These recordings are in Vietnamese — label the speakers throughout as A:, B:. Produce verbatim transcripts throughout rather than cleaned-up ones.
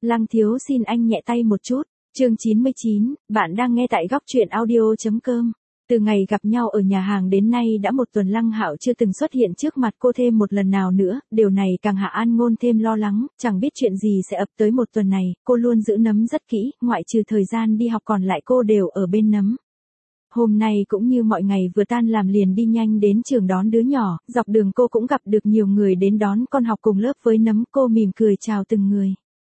A: Lăng thiếu xin anh nhẹ tay một chút. Chương chín mươi chín, bạn đang nghe tại góc truyện audio.com. Từ ngày gặp nhau ở nhà hàng đến nay đã một tuần, Lăng Hạo chưa từng xuất hiện trước mặt cô thêm một lần nào nữa, điều này càng Hạ An Ngôn thêm lo lắng, chẳng biết chuyện gì sẽ ập tới một tuần này, cô luôn giữ Nấm rất kỹ, ngoại trừ thời gian đi học còn lại cô đều ở bên Nấm. Hôm nay cũng như mọi ngày, vừa tan làm liền đi nhanh đến trường đón đứa nhỏ, dọc đường cô cũng gặp được nhiều người đến đón con học cùng lớp với Nấm, cô mỉm cười chào từng người.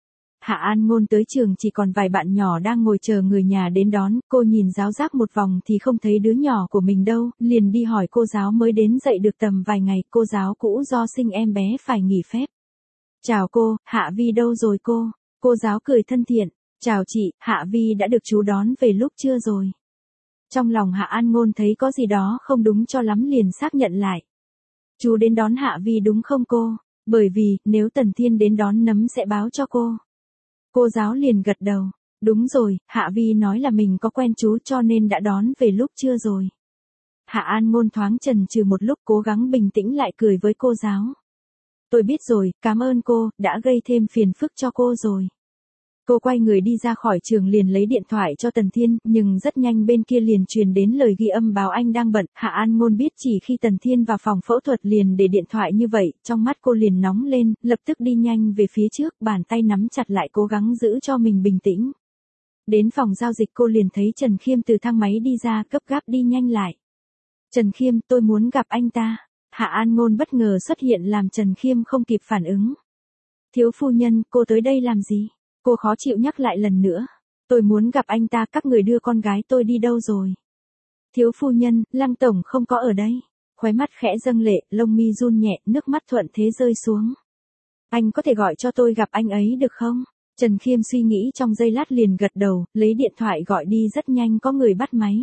A: Hạ An Ngôn tới trường chỉ còn vài bạn nhỏ đang ngồi chờ người nhà đến đón, cô nhìn giáo giác một vòng thì không thấy đứa nhỏ của mình đâu, liền đi hỏi cô giáo mới đến dạy được tầm vài ngày, cô giáo cũ do sinh em bé phải nghỉ phép. Chào cô, Hạ Vi đâu rồi cô? Cô giáo cười thân thiện, chào chị, Hạ Vi đã được chú đón về lúc trưa rồi. Trong lòng Hạ An Ngôn thấy có gì đó không đúng cho lắm liền xác nhận lại. Chú đến đón Hạ Vi đúng không cô? Bởi vì, nếu Tần Thiên đến đón Nấm sẽ báo cho cô. Cô giáo liền gật đầu, đúng rồi, Hạ Vi nói là mình có quen chú cho nên đã đón về lúc trưa rồi. Hạ An Ngôn thoáng chần chừ một lúc, cố gắng bình tĩnh lại cười với cô giáo. Tôi biết rồi, cảm ơn cô, đã gây thêm phiền phức cho cô rồi. Cô quay người đi ra khỏi trường liền lấy điện thoại cho Tần Thiên, nhưng rất nhanh bên kia liền truyền đến lời ghi âm báo anh đang bận. Hạ An Ngôn biết chỉ khi Tần Thiên vào phòng phẫu thuật liền để điện thoại như vậy, trong mắt cô liền nóng lên, lập tức đi nhanh về phía trước, bàn tay nắm chặt lại cố gắng giữ cho mình bình tĩnh. Đến phòng giao dịch cô liền thấy Trần Khiêm từ thang máy đi ra, gấp gáp đi nhanh lại. Trần Khiêm, tôi muốn gặp anh ta. Hạ An Ngôn bất ngờ xuất hiện làm Trần Khiêm không kịp phản ứng. Thiếu phu nhân, cô tới đây làm gì? Cô khó chịu nhắc lại lần nữa. Tôi muốn gặp anh ta, các người đưa con gái tôi đi đâu rồi? Thiếu phu nhân, Lăng tổng không có ở đây. Khóe mắt khẽ dâng lệ, lông mi run nhẹ, nước mắt thuận thế rơi xuống. Anh có thể gọi cho tôi gặp anh ấy được không? Trần Khiêm suy nghĩ trong giây lát liền gật đầu, lấy điện thoại gọi đi, rất nhanh có người bắt máy.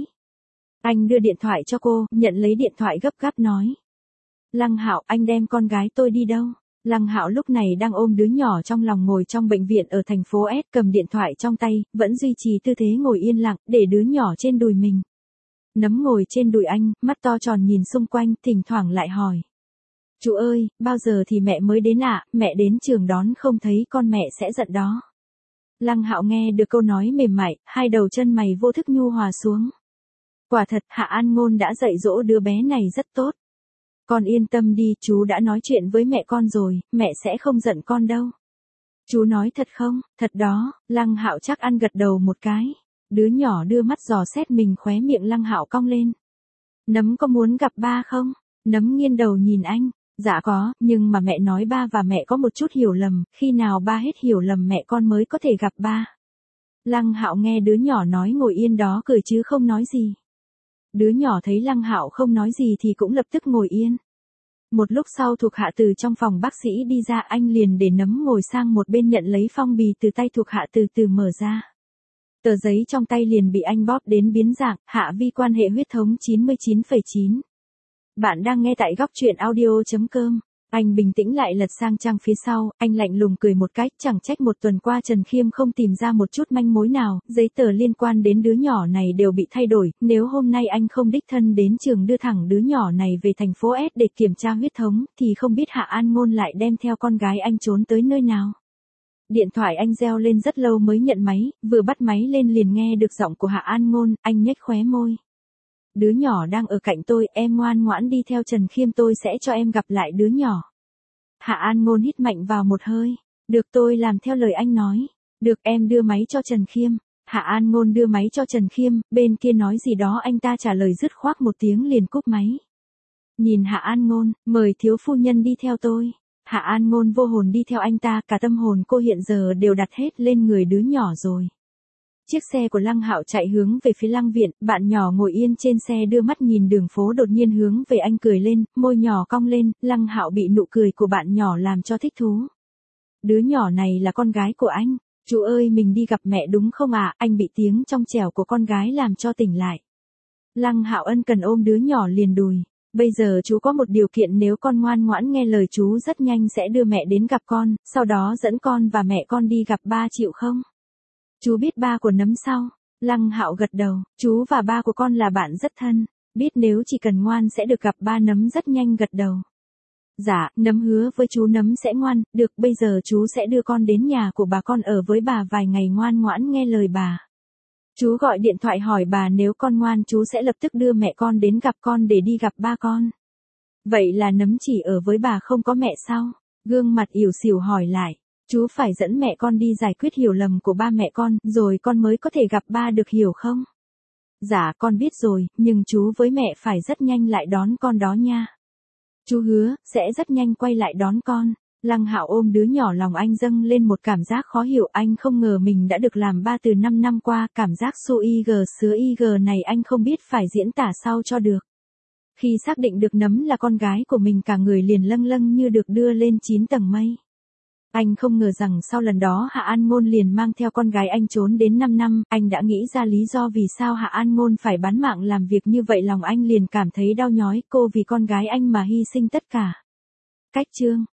A: Anh đưa điện thoại cho cô, nhận lấy điện thoại gấp gáp nói. Lăng Hạo, anh đem con gái tôi đi đâu? Lăng Hạo lúc này đang ôm đứa nhỏ trong lòng ngồi trong bệnh viện ở thành phố S, cầm điện thoại trong tay, vẫn duy trì tư thế ngồi yên lặng, để đứa nhỏ trên đùi mình. Nấm ngồi trên đùi anh, mắt to tròn nhìn xung quanh, thỉnh thoảng lại hỏi. Chú ơi, bao giờ thì mẹ mới đến ạ, à? Mẹ đến trường đón không thấy con mẹ sẽ giận đó. Lăng Hạo nghe được câu nói mềm mại, hai đầu chân mày vô thức nhu hòa xuống. Quả thật, Hạ An Ngôn đã dạy dỗ đứa bé này rất tốt. Con yên tâm đi, chú đã nói chuyện với mẹ con rồi, mẹ sẽ không giận con đâu. Chú nói thật không? Thật đó. Lăng Hạo chắc ăn gật đầu một cái. Đứa nhỏ đưa mắt dò xét mình, khóe miệng Lăng Hạo cong lên. Nấm có muốn gặp ba không? Nấm nghiêng đầu nhìn anh. Dạ có, nhưng mà mẹ nói ba và mẹ có một chút hiểu lầm, khi nào ba hết hiểu lầm mẹ con mới có thể gặp ba. Lăng Hạo nghe đứa nhỏ nói ngồi yên đó cười chứ không nói gì. Đứa nhỏ thấy Lăng Hạo không nói gì thì cũng lập tức ngồi yên. Một lúc sau thuộc hạ từ trong phòng bác sĩ đi ra, anh liền để Nấm ngồi sang một bên nhận lấy phong bì từ tay thuộc hạ từ từ mở ra. Tờ giấy trong tay liền bị anh bóp đến biến dạng. Hạ Vi quan hệ huyết thống chín mươi chín phẩy chín. Bạn đang nghe tại góc truyện audio.com. Anh bình tĩnh lại lật sang trang phía sau, anh lạnh lùng cười một cách, chẳng trách một tuần qua Trần Khiêm không tìm ra một chút manh mối nào, giấy tờ liên quan đến đứa nhỏ này đều bị thay đổi, nếu hôm nay anh không đích thân đến trường đưa thẳng đứa nhỏ này về thành phố S để kiểm tra huyết thống, thì không biết Hạ An Ngôn lại đem theo con gái anh trốn tới nơi nào. Điện thoại anh reo lên rất lâu mới nhận máy, vừa bắt máy lên liền nghe được giọng của Hạ An Ngôn, anh nhếch khóe môi. Đứa nhỏ đang ở cạnh tôi, em ngoan ngoãn đi theo Trần Khiêm, tôi sẽ cho em gặp lại đứa nhỏ. Hạ An Ngôn hít mạnh vào một hơi. Được, tôi làm theo lời anh nói. Được, em đưa máy cho Trần Khiêm. Hạ An Ngôn đưa máy cho Trần Khiêm, bên kia nói gì đó anh ta trả lời dứt khoát một tiếng liền cúp máy. Nhìn Hạ An Ngôn, mời thiếu phu nhân đi theo tôi. Hạ An Ngôn vô hồn đi theo anh ta, cả tâm hồn cô hiện giờ đều đặt hết lên người đứa nhỏ rồi. Chiếc xe của Lăng Hạo chạy hướng về phía Lăng viện, bạn nhỏ ngồi yên trên xe đưa mắt nhìn đường phố đột nhiên hướng về anh cười lên, môi nhỏ cong lên, Lăng Hạo bị nụ cười của bạn nhỏ làm cho thích thú. Đứa nhỏ này là con gái của anh, chú ơi mình đi gặp mẹ đúng không ạ? À? Anh bị tiếng trong trẻo của con gái làm cho tỉnh lại. Lăng Hạo ân cần ôm đứa nhỏ liền đùi. Bây giờ chú có một điều kiện, nếu con ngoan ngoãn nghe lời chú rất nhanh sẽ đưa mẹ đến gặp con, sau đó dẫn con và mẹ con đi gặp ba, chịu không? Chú biết ba của Nấm sao? Lăng Hạo gật đầu, chú và ba của con là bạn rất thân, biết nếu chỉ cần ngoan sẽ được gặp ba. Nấm rất nhanh gật đầu. Dạ, Nấm hứa với chú Nấm sẽ ngoan, được bây giờ chú sẽ đưa con đến nhà của bà con ở với bà vài ngày ngoan ngoãn nghe lời bà. Chú gọi điện thoại hỏi bà nếu con ngoan chú sẽ lập tức đưa mẹ con đến gặp con để đi gặp ba con. Vậy là Nấm chỉ ở với bà không có mẹ sao? Gương mặt ỉu xìu hỏi lại. Chú phải dẫn mẹ con đi giải quyết hiểu lầm của ba mẹ con, rồi con mới có thể gặp ba được hiểu không? Dạ con biết rồi, nhưng chú với mẹ phải rất nhanh lại đón con đó nha. Chú hứa, sẽ rất nhanh quay lại đón con. Lăng Hạo ôm đứa nhỏ, lòng anh dâng lên một cảm giác khó hiểu, anh không ngờ mình đã được làm ba từ năm năm qua, cảm giác su y gờ sứa y gờ này anh không biết phải diễn tả sao cho được. Khi xác định được Nấm là con gái của mình, cả người liền lâng lâng như được đưa lên chín tầng mây. Anh không ngờ rằng sau lần đó Hạ An Ngôn liền mang theo con gái anh trốn đến năm năm, anh đã nghĩ ra lý do vì sao Hạ An Ngôn phải bán mạng làm việc như vậy, lòng anh liền cảm thấy đau nhói, cô vì con gái anh mà hy sinh tất cả. Cách chương